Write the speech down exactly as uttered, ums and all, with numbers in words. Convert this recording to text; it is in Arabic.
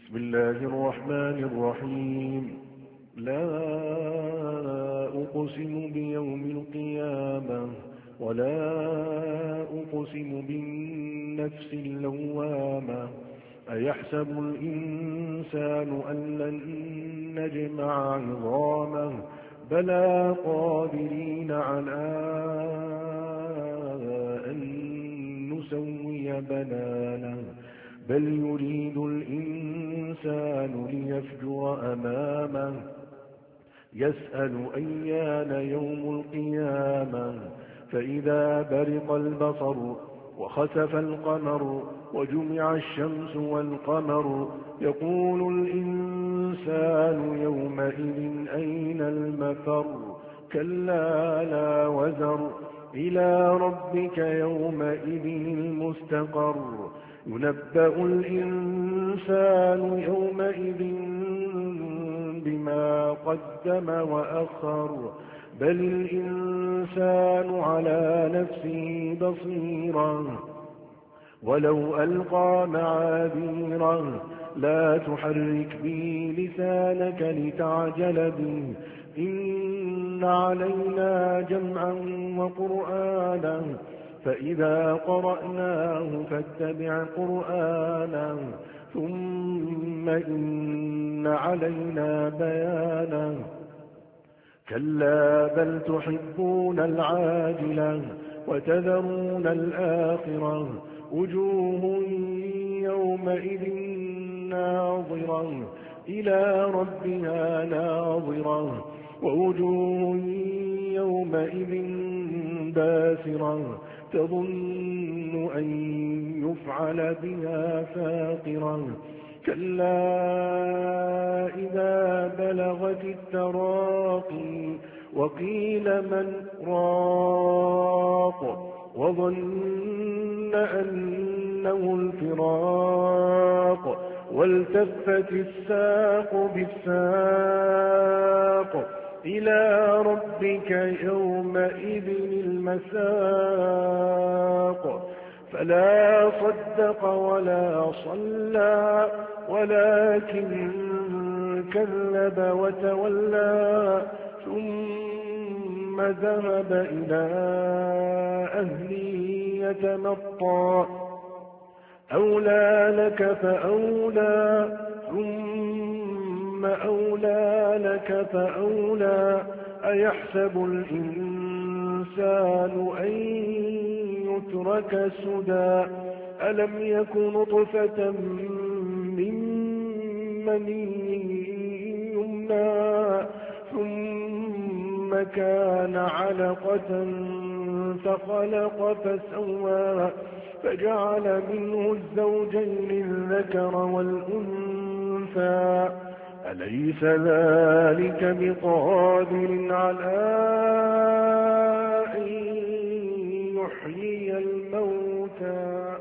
بسم الله الرحمن الرحيم لا أقسم بيوم القيامة ولا أقسم بالنفس اللوامة أيحسب الإنسان أن لن نجمع عظامه بلى قادرين على أن نسوي بنانه بل يريد الإنسان ليفجر أمامه يسأل أيان يوم القيامة فإذا برق البصر وخسف القمر وجمع الشمس والقمر يقول الإنسان يومئذ أين المفر كلا لا وزر إلى ربك يومئذ المستقر ينبأ الإنسان يومئذ بما قدم وأخر بل الإنسان على نفسه بصيرا ولو ألقى معاذيره لا تحرك به لسانك لتعجل به إن علينا جمعا وقرآنا فإذا قرأناه فاتبع قرآنه ثم إن علينا بيانه كلا بل تحبون العاجلة وتذرون الآخرة وجوه يومئذ ناظرة إلى ربها ناظرة ووجوه يومئذ باسرة تظن أن يفعل بها فاقرة كلا إذا بلغت التراقي وقيل من راق وظن أنه الفراق والتفت الساق بالساق إلى ربك يومئذ المساق فلا صدق ولا صلى ولكن كذب وتولى ثم ذهب إلى أهله يتمطى أولى لك فأولى ثم أولى لك فأولى أيحسب الإنسان أن يترك سدى ألم يكن نطفة من مني يمنى ثم كان علقة فخلق فسوى فجعل منه الزوجين الذكر والأنثى أليس ذلك بقادر على أن يحيي الموتى